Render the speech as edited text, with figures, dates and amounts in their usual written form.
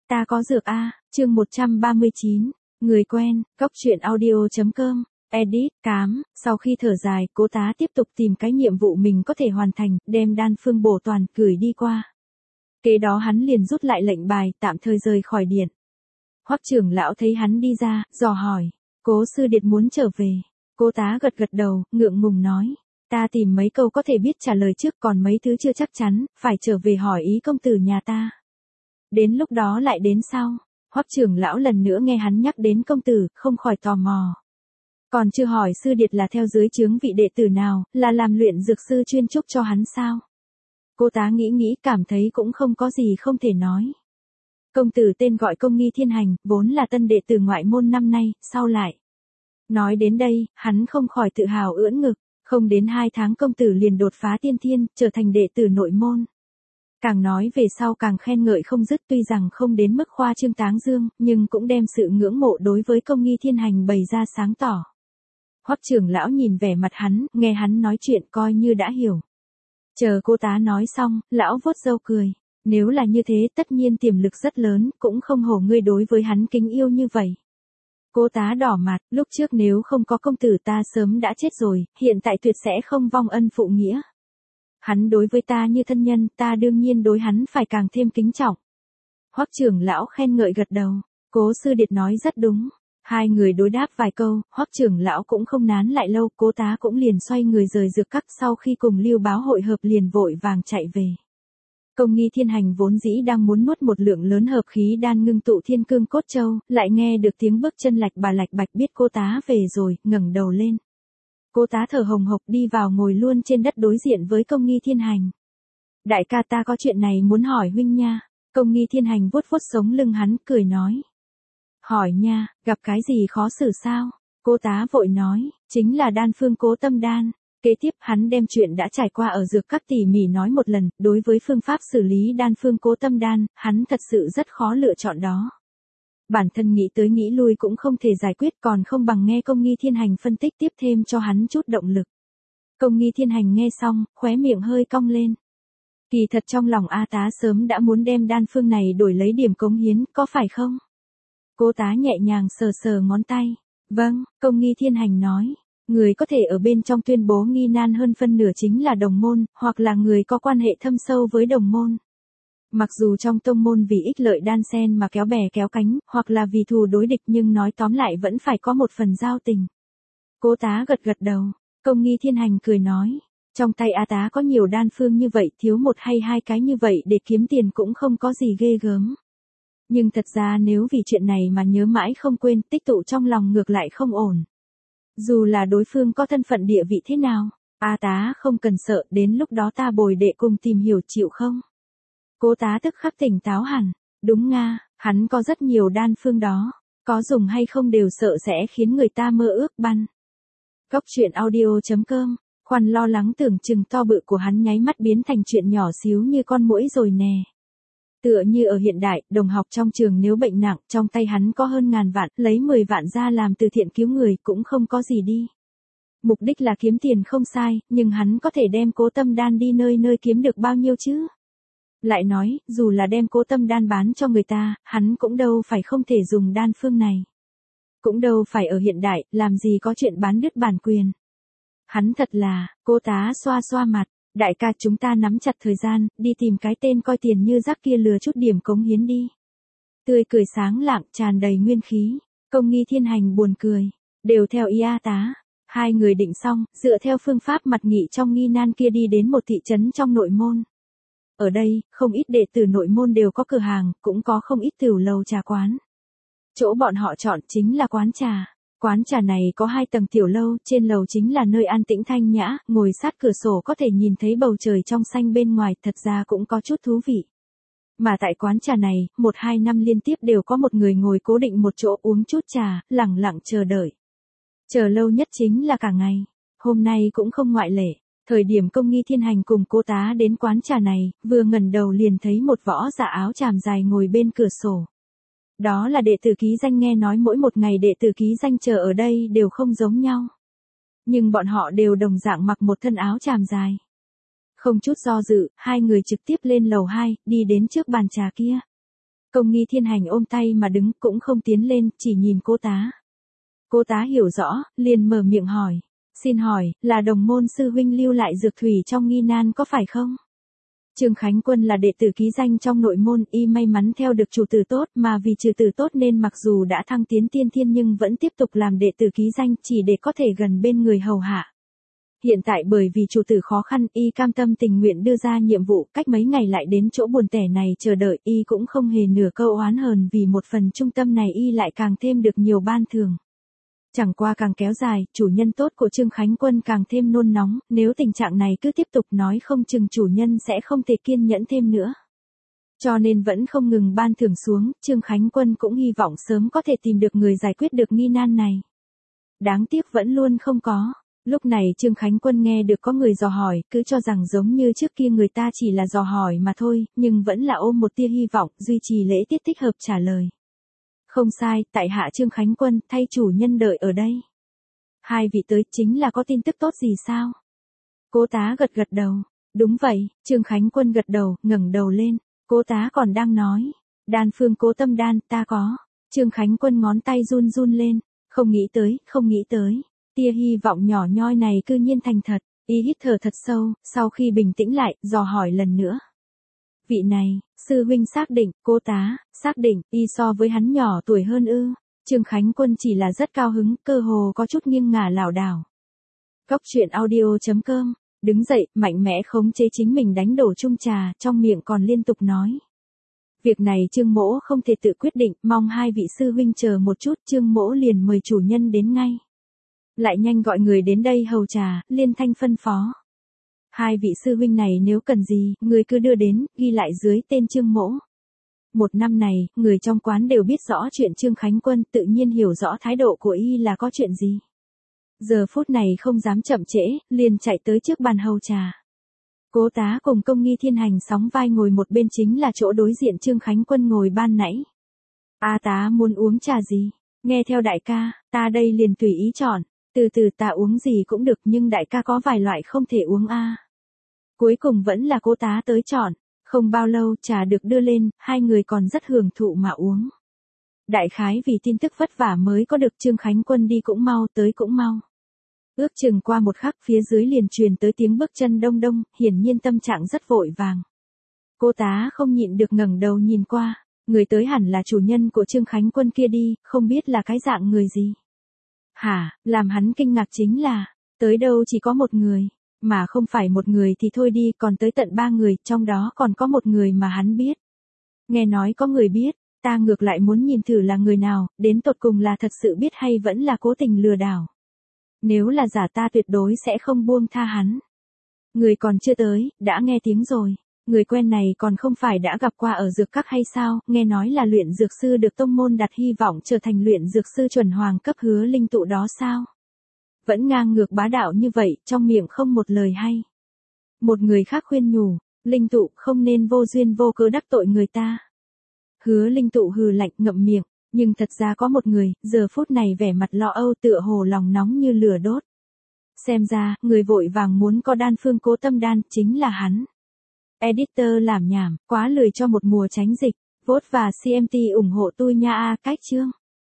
Ta có dược a, chương 139, người quen, góc truyện audio.com, edit, cám, sau khi thở dài, Cố Tá tiếp tục tìm cái nhiệm vụ mình có thể hoàn thành, đem đan phương bổ toàn, gửi đi qua. Kế đó hắn liền rút lại lệnh bài, tạm thời rời khỏi điện. Hoắc trưởng lão thấy hắn đi ra, dò hỏi, Cố sư điệt muốn trở về. Cố Tá gật gật đầu, ngượng ngùng nói, ta tìm mấy câu có thể biết trả lời trước, còn mấy thứ chưa chắc chắn, phải trở về hỏi ý công tử nhà ta. Đến lúc đó lại đến sau. Hoắc trưởng lão lần nữa nghe hắn nhắc đến công tử, không khỏi tò mò. Còn chưa hỏi sư điệt là theo dưới trướng vị đệ tử nào, là làm luyện dược sư chuyên trúc cho hắn sao? Cô Tá nghĩ cảm thấy cũng không có gì không thể nói. Công tử tên gọi Công Nghi Thiên Hành, vốn là tân đệ tử ngoại môn năm nay, sau lại. Nói đến đây, hắn không khỏi tự hào ưỡn ngực, không đến 2 tháng công tử liền đột phá tiên thiên, trở thành đệ tử nội môn. Càng nói về sau càng khen ngợi không dứt, tuy rằng không đến mức khoa trương táng dương, nhưng cũng đem sự ngưỡng mộ đối với Công Nghi Thiên Hành bày ra sáng tỏ. Hoắc trưởng lão nhìn vẻ mặt hắn, nghe hắn nói chuyện coi như đã hiểu. Chờ Cô Tá nói xong, lão vuốt râu cười. Nếu là như thế tất nhiên tiềm lực rất lớn, cũng không hổ ngươi đối với hắn kính yêu như vậy. Cô Tá đỏ mặt, lúc trước nếu không có công tử ta sớm đã chết rồi, hiện tại tuyệt sẽ không vong ân phụ nghĩa. Hắn đối với ta như thân nhân, ta đương nhiên đối hắn phải càng thêm kính trọng. Hoắc trưởng lão khen ngợi gật đầu, Cố sư điệt nói rất đúng. Hai người đối đáp vài câu, Hoắc trưởng lão cũng không nán lại lâu, Cố Tá cũng liền xoay người rời dược các, sau khi cùng Lưu Báo hội hợp liền vội vàng chạy về. Công Nghi Thiên Hành vốn dĩ đang muốn nuốt một lượng lớn hợp khí đan ngưng tụ thiên cương cốt châu, lại nghe được tiếng bước chân lạch bạch biết Cô Tá về rồi, ngẩng đầu lên. Cô Tá thở hồng hộc đi vào ngồi luôn trên đất đối diện với Công Nghi Thiên Hành. Đại ca ta có chuyện này muốn hỏi huynh nha. Công Nghi Thiên Hành vuốt sống lưng hắn, cười nói. Hỏi nha, gặp cái gì khó xử sao? Cô Tá vội nói, chính là đan phương Cố Tâm đan. Kế tiếp hắn đem chuyện đã trải qua ở dược các tỉ mỉ nói một lần, đối với phương pháp xử lý đan phương Cố Tâm đan, hắn thật sự rất khó lựa chọn đó. Bản thân nghĩ tới nghĩ lui cũng không thể giải quyết, còn không bằng nghe Công Nghi Thiên Hành phân tích tiếp thêm cho hắn chút động lực. Công Nghi Thiên Hành nghe xong, khóe miệng hơi cong lên. Kỳ thật trong lòng A Tá sớm đã muốn đem đan phương này đổi lấy điểm cống hiến, có phải không? Cô Tá nhẹ nhàng sờ ngón tay. Vâng, Công Nghi Thiên Hành nói. Người có thể ở bên trong tuyên bố nghi nan hơn phân nửa chính là đồng môn, hoặc là người có quan hệ thâm sâu với đồng môn. Mặc dù trong tông môn vì ích lợi đan xen mà kéo bè kéo cánh, hoặc là vì thù đối địch, nhưng nói tóm lại vẫn phải có một phần giao tình. Cô Tá gật đầu. Công Nghi Thiên Hành cười nói. Trong tay A Tá có nhiều đan phương như vậy, thiếu một hay 2 cái như vậy để kiếm tiền cũng không có gì ghê gớm. Nhưng thật ra nếu vì chuyện này mà nhớ mãi không quên, tích tụ trong lòng ngược lại không ổn. Dù là đối phương có thân phận địa vị thế nào, A Tá không cần sợ, đến lúc đó ta bồi đệ cùng tìm hiểu, chịu không? Cô Tá tức khắc tỉnh táo hẳn. Đúng nga, hắn có rất nhiều đan phương đó, có dùng hay không đều sợ sẽ khiến người ta mơ ước băn. Góc truyện audio.com, khoan lo lắng tưởng chừng to bự của hắn nháy mắt biến thành chuyện nhỏ xíu như con muỗi rồi nè. Tựa như ở hiện đại, đồng học trong trường nếu bệnh nặng, trong tay hắn có hơn 1000 vạn, lấy 10 vạn ra làm từ thiện cứu người cũng không có gì đi. Mục đích là kiếm tiền không sai, nhưng hắn có thể đem Cố Tâm đan đi nơi nơi kiếm được bao nhiêu chứ? Lại nói, dù là đem Cố Tâm đan bán cho người ta, hắn cũng đâu phải không thể dùng đan phương này. Cũng đâu phải ở hiện đại, làm gì có chuyện bán đứt bản quyền. Hắn thật là, Cô Tá xoa mặt. Đại ca chúng ta nắm chặt thời gian, đi tìm cái tên coi tiền như rác kia lừa chút điểm cống hiến đi. Tươi cười sáng lạng, tràn đầy nguyên khí. Công Nghi Thiên Hành buồn cười. Đều theo ý A Tá. Hai người định xong, dựa theo phương pháp mặt nghị trong nghi nan kia đi đến một thị trấn trong nội môn. Ở đây, không ít đệ tử nội môn đều có cửa hàng, cũng có không ít tiểu lầu trà quán. Chỗ bọn họ chọn chính là quán trà. Quán trà này có 2 tầng tiểu lâu, trên lầu chính là nơi an tĩnh thanh nhã, ngồi sát cửa sổ có thể nhìn thấy bầu trời trong xanh bên ngoài, thật ra cũng có chút thú vị. Mà tại quán trà này, 1-2 năm liên tiếp đều có một người ngồi cố định một chỗ uống chút trà, lẳng lặng chờ đợi. Chờ lâu nhất chính là cả ngày. Hôm nay cũng không ngoại lệ. Thời điểm Công Nghi Thiên Hành cùng Cô Tá đến quán trà này, vừa ngẩng đầu liền thấy một võ giả áo tràm dài ngồi bên cửa sổ. Đó là đệ tử ký danh, nghe nói mỗi một ngày đệ tử ký danh chờ ở đây đều không giống nhau. Nhưng bọn họ đều đồng dạng mặc một thân áo tràm dài. Không chút do dự, hai người trực tiếp lên lầu 2, đi đến trước bàn trà kia. Công Nghi Thiên Hành ôm tay mà đứng cũng không tiến lên, chỉ nhìn cô tá. Cô tá hiểu rõ, liền mở miệng hỏi. Xin hỏi, là đồng môn sư huynh lưu lại dược thủy trong nghi nan có phải không? Trương Khánh Quân là đệ tử ký danh trong nội môn, y may mắn theo được chủ tử tốt, mà vì chủ tử tốt nên mặc dù đã thăng tiến tiên thiên nhưng vẫn tiếp tục làm đệ tử ký danh chỉ để có thể gần bên người hầu hạ. Hiện tại bởi vì chủ tử khó khăn, y cam tâm tình nguyện đưa ra nhiệm vụ, cách mấy ngày lại đến chỗ buồn tẻ này chờ đợi, y cũng không hề nửa câu oán hờn, vì một phần trung tâm này y lại càng thêm được nhiều ban thưởng. Chẳng qua càng kéo dài, chủ nhân tốt của Trương Khánh Quân càng thêm nôn nóng, nếu tình trạng này cứ tiếp tục nói không chừng chủ nhân sẽ không thể kiên nhẫn thêm nữa. Cho nên vẫn không ngừng ban thưởng xuống, Trương Khánh Quân cũng hy vọng sớm có thể tìm được người giải quyết được nghi nan này. Đáng tiếc vẫn luôn không có. Lúc này Trương Khánh Quân nghe được có người dò hỏi, cứ cho rằng giống như trước kia người ta chỉ là dò hỏi mà thôi, nhưng vẫn là ôm một tia hy vọng, duy trì lễ tiết thích hợp trả lời. Không sai, tại hạ Trương Khánh Quân, thay chủ nhân đợi ở đây. Hai vị tới chính là có tin tức tốt gì sao? Cố tá gật gật đầu. Đúng vậy, Trương Khánh Quân gật đầu, ngẩng đầu lên. Cố tá còn đang nói. Đan phương Cố Tâm Đan, ta có. Trương Khánh Quân ngón tay run run lên. Không nghĩ tới, không nghĩ tới. Tia hy vọng nhỏ nhoi này cư nhiên thành thật. Y hít thở thật sâu, sau khi bình tĩnh lại, dò hỏi lần nữa. Vị này, sư huynh xác định, Cố tá, xác định, y so với hắn nhỏ tuổi hơn ư. Trương Khánh Quân chỉ là rất cao hứng, cơ hồ có chút nghiêng ngả lảo đảo. Cóc truyện audio.com, đứng dậy, mạnh mẽ khống chế chính mình đánh đổ chung trà, trong miệng còn liên tục nói. Việc này Trương mỗ không thể tự quyết định, mong hai vị sư huynh chờ một chút, Trương mỗ liền mời chủ nhân đến ngay. Lại nhanh gọi người đến đây hầu trà, liên thanh phân phó. Hai vị sư huynh này nếu cần gì, người cứ đưa đến, ghi lại dưới tên Trương mỗ. Một năm này, người trong quán đều biết rõ chuyện Trương Khánh Quân, tự nhiên hiểu rõ thái độ của y là có chuyện gì. Giờ phút này không dám chậm trễ, liền chạy tới trước bàn hầu trà. Cố tá cùng Công Nghi Thiên Hành sóng vai ngồi một bên chính là chỗ đối diện Trương Khánh Quân ngồi ban nãy. A tá muốn uống trà gì? Nghe theo đại ca, ta đây liền tùy ý chọn. Từ từ ta uống gì cũng được nhưng đại ca có vài loại không thể uống a. Cuối cùng vẫn là cố tá tới chọn. Không bao lâu trà được đưa lên, hai người còn rất hưởng thụ mà uống. Đại khái vì tin tức vất vả mới có được Trương Khánh Quân đi cũng mau tới cũng mau. Ước chừng qua một khắc phía dưới liền truyền tới tiếng bước chân đông đông, hiển nhiên tâm trạng rất vội vàng. Cô tá không nhịn được ngẩng đầu nhìn qua, người tới hẳn là chủ nhân của Trương Khánh Quân kia đi, không biết là cái dạng người gì. Hả, làm hắn kinh ngạc chính là, tới đâu chỉ có một người, mà không phải một người thì thôi đi, còn tới tận 3 người, trong đó còn có một người mà hắn biết. Nghe nói có người biết, ta ngược lại muốn nhìn thử là người nào, đến tột cùng là thật sự biết hay vẫn là cố tình lừa đảo. Nếu là giả ta tuyệt đối sẽ không buông tha hắn. Người còn chưa tới, đã nghe tiếng rồi. Người quen này còn không phải đã gặp qua ở dược các hay sao, nghe nói là luyện dược sư được tông môn đặt hy vọng trở thành luyện dược sư chuẩn hoàng cấp Hứa Linh Tụ đó sao? Vẫn ngang ngược bá đạo như vậy, trong miệng không một lời hay. Một người khác khuyên nhủ, Linh Tụ không nên vô duyên vô cớ đắc tội người ta. Hứa Linh Tụ hừ lạnh ngậm miệng, nhưng thật ra có một người, giờ phút này vẻ mặt lo âu tựa hồ lòng nóng như lửa đốt. Xem ra, người vội vàng muốn có đan phương Cố Tâm Đan, chính là hắn. Editor làm nhảm, quá lười cho một mùa tránh dịch, vote và CMT ủng hộ tôi nha a. Cách chương.